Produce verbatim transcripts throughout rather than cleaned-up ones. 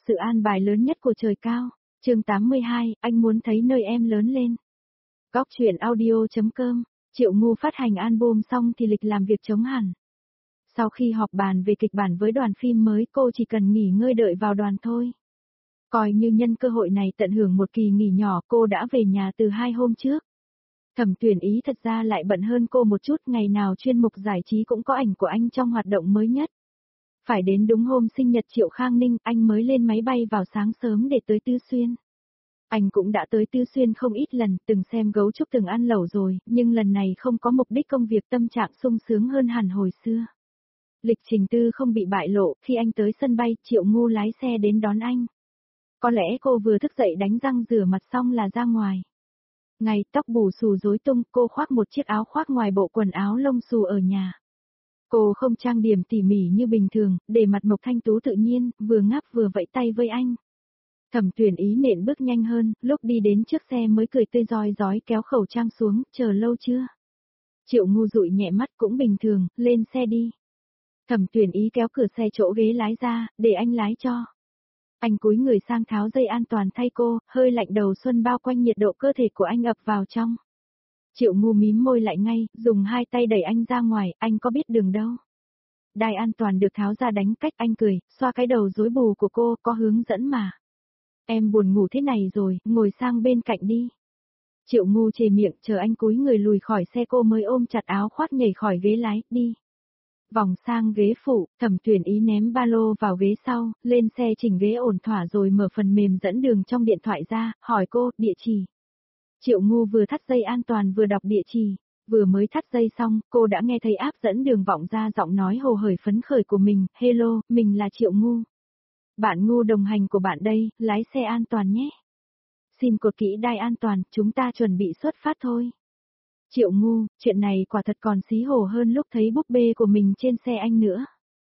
sự an bài lớn nhất của trời cao. Chương tám mươi hai, anh muốn thấy nơi em lớn lên. Góc truyện audio chấm com. Triệu Ngu phát hành album xong thì lịch làm việc trống hẳn. Sau khi họp bàn về kịch bản với đoàn phim mới, cô chỉ cần nghỉ ngơi đợi vào đoàn thôi. Coi như nhân cơ hội này tận hưởng một kỳ nghỉ nhỏ, cô đã về nhà từ hai hôm trước. Thẩm Tuyển Ý thật ra lại bận hơn cô một chút, ngày nào chuyên mục giải trí cũng có ảnh của anh trong hoạt động mới nhất. Phải đến đúng hôm sinh nhật Triệu Khang Ninh, anh mới lên máy bay vào sáng sớm để tới Tư Xuyên. Anh cũng đã tới Tư Xuyên không ít lần, từng xem gấu trúc từng ăn lẩu rồi, nhưng lần này không có mục đích công việc, tâm trạng sung sướng hơn hẳn hồi xưa. Lịch trình Tư không bị bại lộ, khi anh tới sân bay, Triệu Ngu lái xe đến đón anh. Có lẽ cô vừa thức dậy đánh răng rửa mặt xong là ra ngoài. Ngày tóc bù xù rối tung, cô khoác một chiếc áo khoác ngoài bộ quần áo lông xù ở nhà. Cô không trang điểm tỉ mỉ như bình thường, để mặt mộc thanh tú tự nhiên, vừa ngáp vừa vẫy tay với anh. Thẩm Tuyển Ý nện bước nhanh hơn, lúc đi đến trước xe mới cười tươi rói rói kéo khẩu trang xuống, chờ lâu chưa? Triệu Ngu dụi nhẹ mắt, cũng bình thường, lên xe đi. Thẩm Tuyển Ý kéo cửa xe chỗ ghế lái ra, để anh lái cho. Anh cúi người sang tháo dây an toàn thay cô, hơi lạnh đầu xuân bao quanh, nhiệt độ cơ thể của anh ập vào trong. Triệu Ngu mím môi lại ngay, dùng hai tay đẩy anh ra ngoài, anh có biết đường đâu. Đai an toàn được tháo ra đánh cách, anh cười, xoa cái đầu rối bù của cô, có hướng dẫn mà. Em buồn ngủ thế này rồi, ngồi sang bên cạnh đi. Triệu Ngu chề miệng, chờ anh cúi người lùi khỏi xe cô mới ôm chặt áo khoác nhảy khỏi ghế lái, đi. Vòng sang ghế phụ, Thẩm Tuyển Ý ném ba lô vào ghế sau, lên xe chỉnh ghế ổn thỏa rồi mở phần mềm dẫn đường trong điện thoại ra, hỏi cô, địa chỉ. Triệu Ngu vừa thắt dây an toàn vừa đọc địa chỉ, vừa mới thắt dây xong, cô đã nghe thấy app dẫn đường vọng ra giọng nói hồ hởi phấn khởi của mình, hello, mình là Triệu Ngu. Bạn Ngu đồng hành của bạn đây, lái xe an toàn nhé. Xin cột kỹ đai an toàn, chúng ta chuẩn bị xuất phát thôi. Triệu Ngu, chuyện này quả thật còn xí hổ hơn lúc thấy búp bê của mình trên xe anh nữa.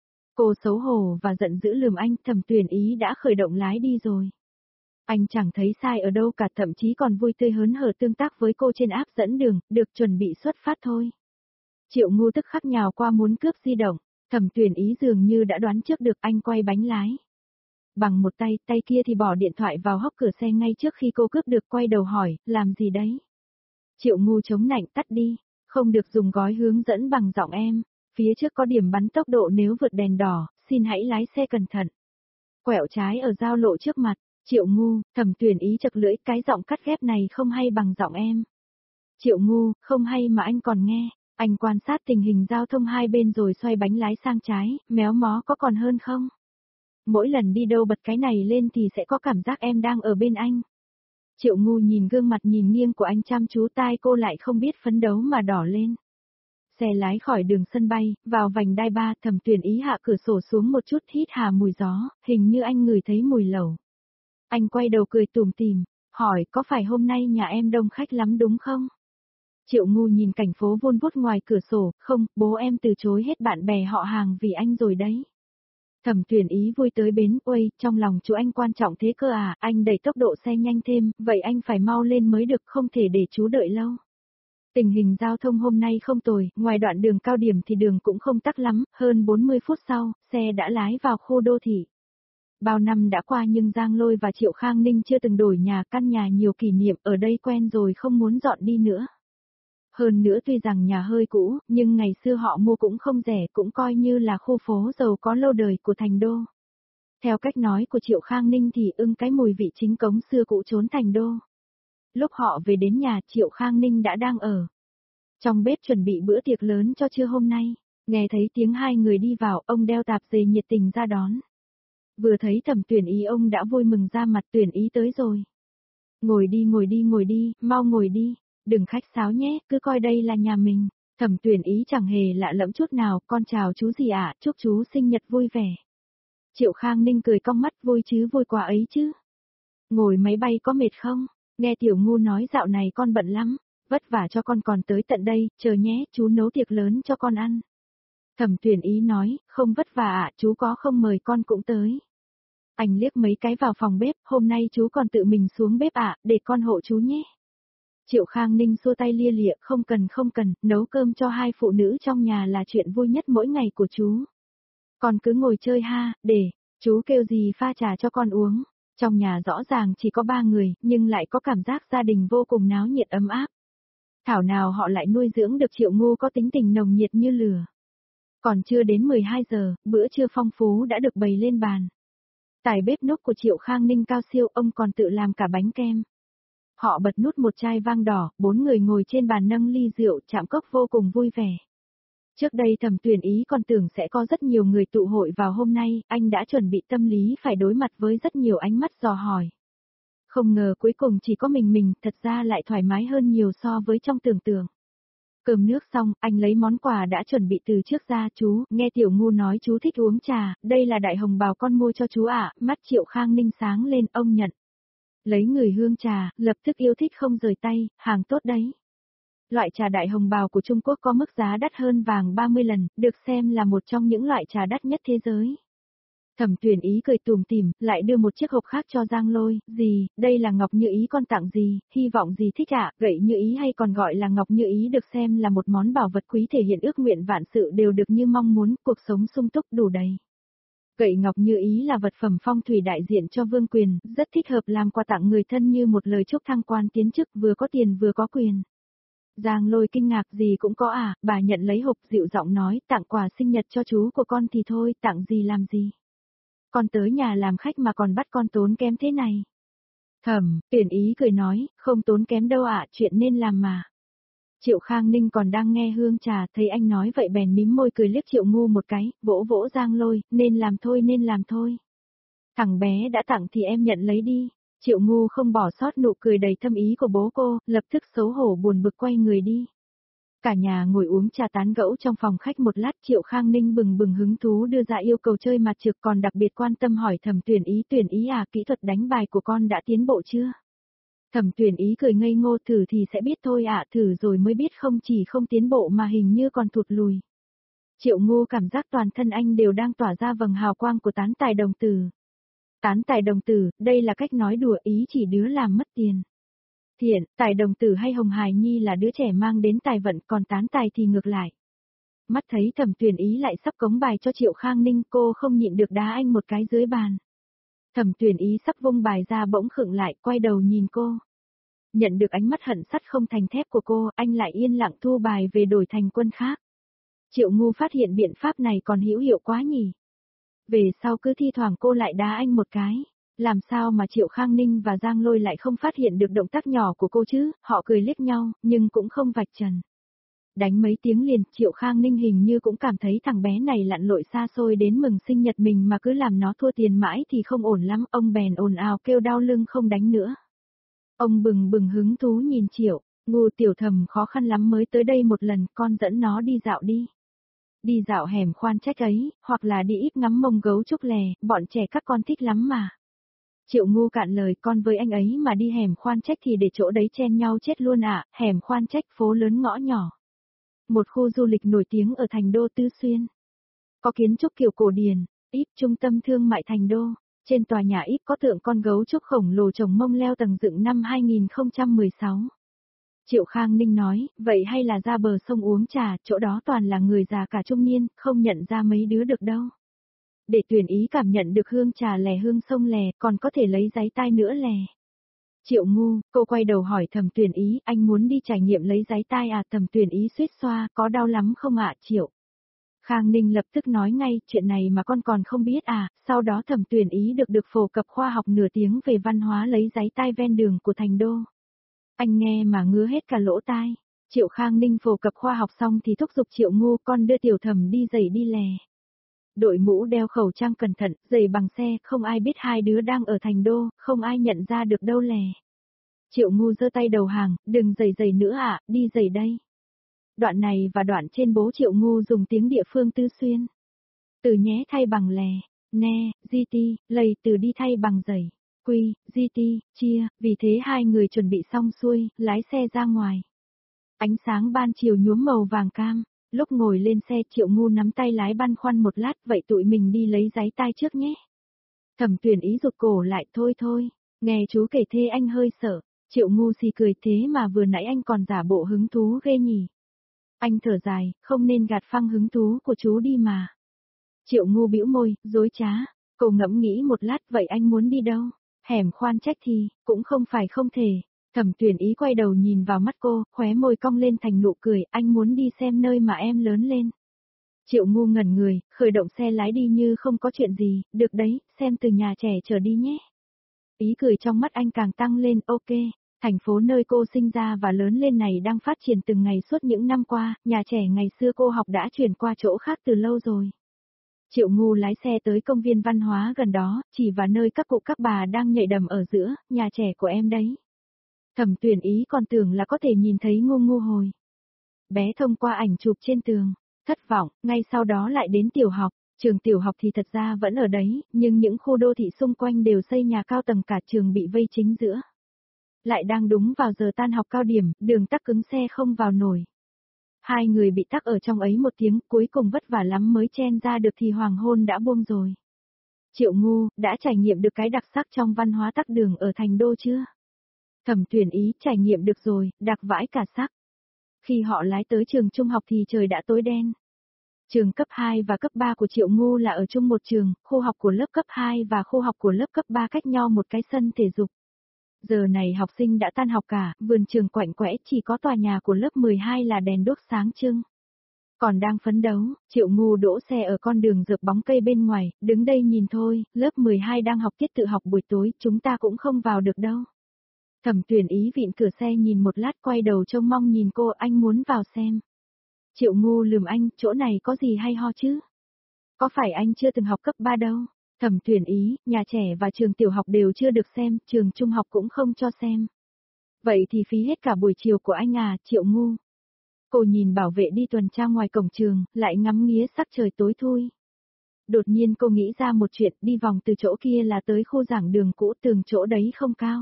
Cô xấu hổ và giận dữ lườm anh, Thẩm Tuyển Ý đã khởi động lái đi rồi. Anh chẳng thấy sai ở đâu cả, thậm chí còn vui tươi hớn hở tương tác với cô trên app dẫn đường, được chuẩn bị xuất phát thôi. Triệu Ngu tức khắc nhào qua muốn cướp di động, Thẩm Tuyển Ý dường như đã đoán trước được, anh quay bánh lái. Bằng một tay, tay kia thì bỏ điện thoại vào hốc cửa xe ngay trước khi cô cướp được, quay đầu hỏi, làm gì đấy? Triệu Ngu chống nạnh, tắt đi, không được dùng gói hướng dẫn bằng giọng em, phía trước có điểm bắn tốc độ nếu vượt đèn đỏ, xin hãy lái xe cẩn thận. Quẹo trái ở giao lộ trước mặt, Triệu Ngu, Thẩm Tuyển Ý chật lưỡi, cái giọng cắt ghép này không hay bằng giọng em. Triệu Ngu, không hay mà anh còn nghe, anh quan sát tình hình giao thông hai bên rồi xoay bánh lái sang trái, méo mó có còn hơn không? Mỗi lần đi đâu bật cái này lên thì sẽ có cảm giác em đang ở bên anh. Triệu Ngu nhìn gương mặt nhìn nghiêng của anh chăm chú, tai cô lại không biết phấn đấu mà đỏ lên. Xe lái khỏi đường sân bay, vào vành đai ba, Thẩm Tuyển Ý hạ cửa sổ xuống một chút, hít hà mùi gió, hình như anh ngửi thấy mùi lẩu. Anh quay đầu cười tủm tỉm, hỏi có phải hôm nay nhà em đông khách lắm đúng không? Triệu Ngu nhìn cảnh phố vun vút ngoài cửa sổ, không, bố em từ chối hết bạn bè họ hàng vì anh rồi đấy. Thẩm Tuyển Ý vui tới bến, uây, trong lòng chú anh quan trọng thế cơ à, anh đẩy tốc độ xe nhanh thêm, vậy anh phải mau lên mới được, không thể để chú đợi lâu. Tình hình giao thông hôm nay không tồi, ngoài đoạn đường cao điểm thì đường cũng không tắc lắm, hơn bốn mươi phút sau, xe đã lái vào khu đô thị. Bao năm đã qua nhưng Giang Lôi và Triệu Khang Ninh chưa từng đổi nhà, căn nhà nhiều kỷ niệm, ở đây quen rồi không muốn dọn đi nữa. Hơn nữa tuy rằng nhà hơi cũ, nhưng ngày xưa họ mua cũng không rẻ, cũng coi như là khu phố giàu có lâu đời của thành đô. Theo cách nói của Triệu Khang Ninh thì ưng cái mùi vị chính cống xưa cũ trốn thành đô. Lúc họ về đến nhà, Triệu Khang Ninh đã đang ở trong bếp chuẩn bị bữa tiệc lớn cho trưa hôm nay. Nghe thấy tiếng hai người đi vào, ông đeo tạp dề nhiệt tình ra đón. Vừa thấy Thẩm Tuyển Ý ông đã vui mừng ra mặt, Tuyển Ý tới rồi. Ngồi đi ngồi đi ngồi đi, mau ngồi đi. Đừng khách sáo nhé, cứ coi đây là nhà mình. Thẩm Tuyển Ý chẳng hề lạ lẫm chút nào, con chào chú gì ạ, chúc chú sinh nhật vui vẻ. Triệu Khang Ninh cười cong mắt, vui chứ, vui quá ấy chứ. Ngồi máy bay có mệt không? Nghe Tiểu Ngu nói dạo này con bận lắm, vất vả cho con còn tới tận đây, chờ nhé, chú nấu tiệc lớn cho con ăn. Thẩm Tuyển Ý nói, không vất vả ạ, chú có không mời con cũng tới. Anh liếc mấy cái vào phòng bếp, hôm nay chú còn tự mình xuống bếp ạ, để con hộ chú nhé. Triệu Khang Ninh xua tay lia lịa, không cần không cần, nấu cơm cho hai phụ nữ trong nhà là chuyện vui nhất mỗi ngày của chú. Con cứ ngồi chơi ha, để, Chú kêu gì pha trà cho con uống. Trong nhà rõ ràng chỉ có ba người, nhưng lại có cảm giác gia đình vô cùng náo nhiệt ấm áp. Thảo nào họ lại nuôi dưỡng được Triệu Ngu có tính tình nồng nhiệt như lửa. Còn chưa đến mười hai giờ, bữa trưa phong phú đã được bày lên bàn. Tài bếp núc của Triệu Khang Ninh cao siêu, ông còn tự làm cả bánh kem. Họ bật nút một chai vang đỏ, bốn người ngồi trên bàn nâng ly rượu chạm cốc vô cùng vui vẻ. Trước đây Thẩm Tuyền Ý còn tưởng sẽ có rất nhiều người tụ hội vào hôm nay, anh đã chuẩn bị tâm lý phải đối mặt với rất nhiều ánh mắt dò hỏi. Không ngờ cuối cùng chỉ có mình mình, thật ra lại thoải mái hơn nhiều so với trong tưởng tượng. Cơm nước xong, anh lấy món quà đã chuẩn bị từ trước ra. Chú, nghe Tiểu Ngu nói chú thích uống trà, đây là đại hồng bào con mua cho chú ạ. Mắt Triệu Khang Ninh sáng lên, ông nhận. Lấy người hương trà, lập tức yêu thích không rời tay, hàng tốt đấy. Loại trà đại hồng bào của Trung Quốc có mức giá đắt hơn vàng ba mươi lần, được xem là một trong những loại trà đắt nhất thế giới. Thẩm Tuyền Ý cười tủm tỉm, lại đưa một chiếc hộp khác cho Giang Lôi. Gì, đây là ngọc như ý con tặng gì, hy vọng gì thích ạ. Gậy như ý hay còn gọi là ngọc như ý được xem là một món bảo vật quý thể hiện ước nguyện vạn sự đều được như mong muốn, cuộc sống sung túc đủ đầy. Gậy ngọc như ý là vật phẩm phong thủy đại diện cho vương quyền, rất thích hợp làm quà tặng người thân như một lời chúc thăng quan tiến chức, vừa có tiền vừa có quyền. Giang Lôi kinh ngạc, gì cũng có à. Bà nhận lấy hộp dịu giọng nói, tặng quà sinh nhật cho chú của con thì thôi, tặng gì làm gì. Con tới nhà làm khách mà còn bắt con tốn kém thế này. Thẩm Tuyền Ý cười nói, không tốn kém đâu ạ, chuyện nên làm mà. Triệu Khang Ninh còn đang nghe hương trà, thấy anh nói vậy bèn mím môi cười liếc Triệu Ngu một cái, vỗ vỗ Giang Lôi, nên làm thôi nên làm thôi. Thằng bé đã tặng thì em nhận lấy đi. Triệu Ngu không bỏ sót nụ cười đầy thâm ý của bố cô, lập tức xấu hổ buồn bực quay người đi. Cả nhà ngồi uống trà tán gẫu trong phòng khách một lát, Triệu Khang Ninh bừng bừng hứng thú đưa ra yêu cầu chơi mặt trược, còn đặc biệt quan tâm hỏi Thẩm Tuyền Ý, Tuyền Ý à, kỹ thuật đánh bài của con đã tiến bộ chưa? Thẩm Tuyền Ý cười ngây ngô, thử thì sẽ biết thôi ạ, thử rồi mới biết, không chỉ không tiến bộ mà hình như còn thụt lùi. Triệu Ngu cảm giác toàn thân anh đều đang tỏa ra vầng hào quang của tán tài đồng tử. Tán tài đồng tử, đây là cách nói đùa, ý chỉ đứa làm mất tiền. Thiện, tài đồng tử hay Hồng Hải Nhi là đứa trẻ mang đến tài vận, còn tán tài thì ngược lại. Mắt thấy Thẩm Tuyền Ý lại sắp cống bài cho Triệu Khang Ninh, cô không nhịn được đá anh một cái dưới bàn. Thẩm Tuyền Ý sắp vung bài ra bỗng khựng lại, quay đầu nhìn cô. Nhận được ánh mắt hận sắt không thành thép của cô, anh lại yên lặng thu bài về đổi thành quân khác. Triệu Ngu phát hiện biện pháp này còn hữu hiệu quá nhỉ. Về sau cứ thi thoảng cô lại đá anh một cái. Làm sao mà Triệu Khang Ninh và Giang Lôi lại không phát hiện được động tác nhỏ của cô chứ, họ cười liếc nhau, nhưng cũng không vạch trần. Đánh mấy tiếng liền, Triệu Khang Ninh hình như cũng cảm thấy thằng bé này lặn lội xa xôi đến mừng sinh nhật mình mà cứ làm nó thua tiền mãi thì không ổn lắm, ông bèn ồn ào kêu đau lưng không đánh nữa. Ông bừng bừng hứng thú nhìn Triệu, Ngu tiểu Thầm khó khăn lắm mới tới đây một lần, con dẫn nó đi dạo đi. Đi dạo hẻm khoan trách ấy, hoặc là đi ít ngắm mông gấu trúc lè, bọn trẻ các con thích lắm mà. Triệu Ngu cạn lời, con với anh ấy mà đi hẻm khoan trách thì để chỗ đấy chen nhau chết luôn ạ. Hẻm khoan trách phố lớn ngõ nhỏ. Một khu du lịch nổi tiếng ở thành đô Tứ Xuyên. Có kiến trúc kiểu cổ điển, ít trung tâm thương mại thành đô. Trên tòa nhà ít có tượng con gấu trúc khổng lồ trồng mông leo tầng dựng năm hai nghìn không trăm mười sáu. Triệu Khang Ninh nói, vậy hay là ra bờ sông uống trà, chỗ đó toàn là người già cả trung niên, không nhận ra mấy đứa được đâu. Để Tuyền Ý cảm nhận được hương trà lè hương sông lè, còn có thể lấy giấy tai nữa lè. Triệu Ngu, cô quay đầu hỏi Thẩm Tuyền Ý, anh muốn đi trải nghiệm lấy giấy tai à? Thẩm Tuyền Ý suýt xoa, có đau lắm không ạ Triệu? Khang Ninh lập tức nói ngay, chuyện này mà con còn không biết à? Sau đó Thẩm Tuyền Ý được được phổ cập khoa học nửa tiếng về văn hóa lấy giấy tai ven đường của thành đô. Anh nghe mà ngứa hết cả lỗ tai. Triệu Khang Ninh phổ cập khoa học xong thì thúc giục Triệu Ngu, con đưa Tiểu Thẩm đi giày đi lè. Đội mũ đeo khẩu trang cẩn thận, giày bằng xe, không ai biết hai đứa đang ở thành đô, không ai nhận ra được đâu lè. Triệu Ngu giơ tay đầu hàng, đừng giày giày nữa ạ, đi giày đây. Đoạn này và đoạn trên bố Triệu Ngu dùng tiếng địa phương Tứ Xuyên. Từ nhé thay bằng lè, ne, gt, lầy từ đi thay bằng giày, quy, gt, chia, vì thế hai người chuẩn bị xong xuôi, lái xe ra ngoài. Ánh sáng ban chiều nhuốm màu vàng cam. Lúc ngồi lên xe Triệu Ngu nắm tay lái băn khoăn một lát, vậy tụi mình đi lấy giấy tai trước nhé. Thẩm Tuyền Ý rụt cổ lại, thôi thôi, nghe chú kể thế anh hơi sợ. Triệu Ngu xì cười, thế mà vừa nãy anh còn giả bộ hứng thú ghê nhỉ. Anh thở dài, không nên gạt phăng hứng thú của chú đi mà. Triệu Ngu bĩu môi, dối trá, Cô ngẫm nghĩ một lát, vậy anh muốn đi đâu? Hẻm khoan trách thì, cũng không phải không thể. Thẩm Tuyển Ý quay đầu nhìn vào mắt cô, khóe môi cong lên thành nụ cười, anh muốn đi xem nơi mà em lớn lên. Triệu Ngu ngẩn người, khởi động xe lái đi như không có chuyện gì, được đấy, xem từ nhà trẻ trở đi nhé. Ý cười trong mắt anh càng tăng lên, ok. Thành phố nơi cô sinh ra và lớn lên này đang phát triển từng ngày suốt những năm qua, nhà trẻ ngày xưa cô học đã chuyển qua chỗ khác từ lâu rồi. Triệu Ngu lái xe tới công viên văn hóa gần đó, chỉ vào nơi các cụ các bà đang nhảy đầm ở giữa, nhà trẻ của em đấy. Thẩm Tuyển Ý còn tưởng là có thể nhìn thấy Ngu Ngu hồi bé thông qua ảnh chụp trên tường. Thất vọng, ngay sau đó lại đến tiểu học. Trường tiểu học thì thật ra vẫn ở đấy, nhưng những khu đô thị xung quanh đều xây nhà cao tầng, cả trường bị vây chính giữa. Lại đang đúng vào giờ tan học cao điểm, đường tắc cứng, xe không vào nổi. Hai người bị tắc ở trong ấy một tiếng, cuối cùng vất vả lắm mới chen ra được thì hoàng hôn đã buông rồi. Triệu Ngu, đã trải nghiệm được cái đặc sắc trong văn hóa tắc đường ở thành đô chưa? Thẩm Tuyển Ý, trải nghiệm được rồi, đặc vãi cả sắc. Khi họ lái tới trường trung học thì trời đã tối đen. Trường cấp hai và cấp ba của Triệu Ngu là ở chung một trường, khu học của lớp cấp hai và khu học của lớp cấp ba cách nhau một cái sân thể dục. Giờ này học sinh đã tan học cả, vườn trường quạnh quẽ, chỉ có tòa nhà của lớp mười hai là đèn đuốc sáng trưng. Còn đang phấn đấu, Triệu Ngu đỗ xe ở con đường rợp bóng cây bên ngoài, đứng đây nhìn thôi, lớp mười hai đang học tiết tự học buổi tối, chúng ta cũng không vào được đâu. Thẩm Tuyển Ý vịn cửa xe nhìn một lát, quay đầu trông mong nhìn cô, anh muốn vào xem. Triệu Ngu lườm anh, chỗ này có gì hay ho chứ? Có phải anh chưa từng học cấp ba đâu? Thẩm Tuyển Ý, nhà trẻ và trường tiểu học đều chưa được xem, trường trung học cũng không cho xem. Vậy thì phí hết cả buổi chiều của anh à, Triệu Ngu. Cô nhìn bảo vệ đi tuần tra ngoài cổng trường, lại ngắm nghía sắc trời tối thui. Đột nhiên cô nghĩ ra một chuyện, đi vòng từ chỗ kia là tới khu giảng đường cũ, tường chỗ đấy không cao.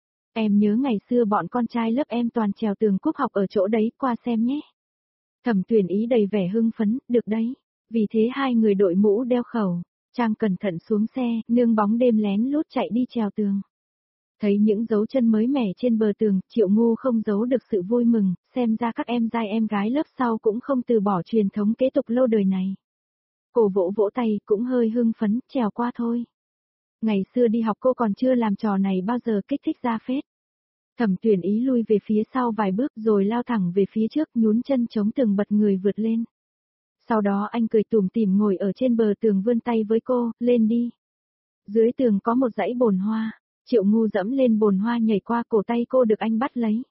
Em nhớ ngày xưa bọn con trai lớp em toàn trèo tường cúp học ở chỗ đấy, qua xem nhé. Thẩm Tuyển Ý đầy vẻ hưng phấn, được đấy. Vì thế hai người đội mũ đeo khẩu, Trang cẩn thận xuống xe, nương bóng đêm lén lút chạy đi trèo tường. Thấy những dấu chân mới mẻ trên bờ tường, Triệu Ngu không giấu được sự vui mừng, xem ra các em trai em gái lớp sau cũng không từ bỏ truyền thống kế tục lâu đời này. Cô vỗ vỗ tay, cũng hơi hưng phấn, trèo qua thôi. Ngày xưa đi học cô còn chưa làm trò này bao giờ, kích thích ra phết. Thẩm Tuyển Ý lui về phía sau vài bước rồi lao thẳng về phía trước, nhún chân chống tường bật người vượt lên. Sau đó anh cười tủm tỉm ngồi ở trên bờ tường vươn tay với cô, lên đi. Dưới tường có một dãy bồn hoa, Triệu Ngu dẫm lên bồn hoa nhảy qua, cổ tay cô được anh bắt lấy.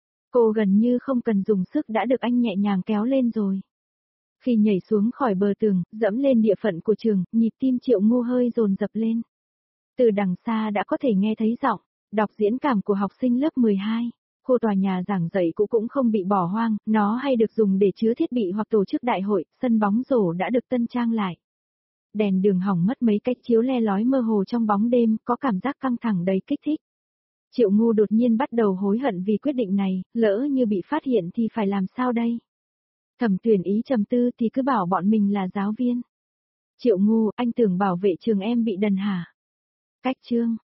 Cô gần như không cần dùng sức đã được anh nhẹ nhàng kéo lên rồi. Khi nhảy xuống khỏi bờ tường, dẫm lên địa phận của trường, nhịp tim Triệu Ngu hơi dồn dập lên. Từ đằng xa đã có thể nghe thấy giọng đọc diễn cảm của học sinh lớp mười hai. Khu tòa nhà giảng dạy cũ cũng không bị bỏ hoang, nó hay được dùng để chứa thiết bị hoặc tổ chức đại hội, sân bóng rổ đã được tân trang lại. Đèn đường hỏng mất mấy cách chiếu le lói mơ hồ trong bóng đêm, có cảm giác căng thẳng đầy kích thích. Triệu Ngu đột nhiên bắt đầu hối hận vì quyết định này, lỡ như bị phát hiện thì phải làm sao đây? Thẩm Tuyển Ý trầm tư thì cứ bảo bọn mình là giáo viên. Triệu Ngu, anh tưởng bảo vệ trường em bị đần hả? Cách chương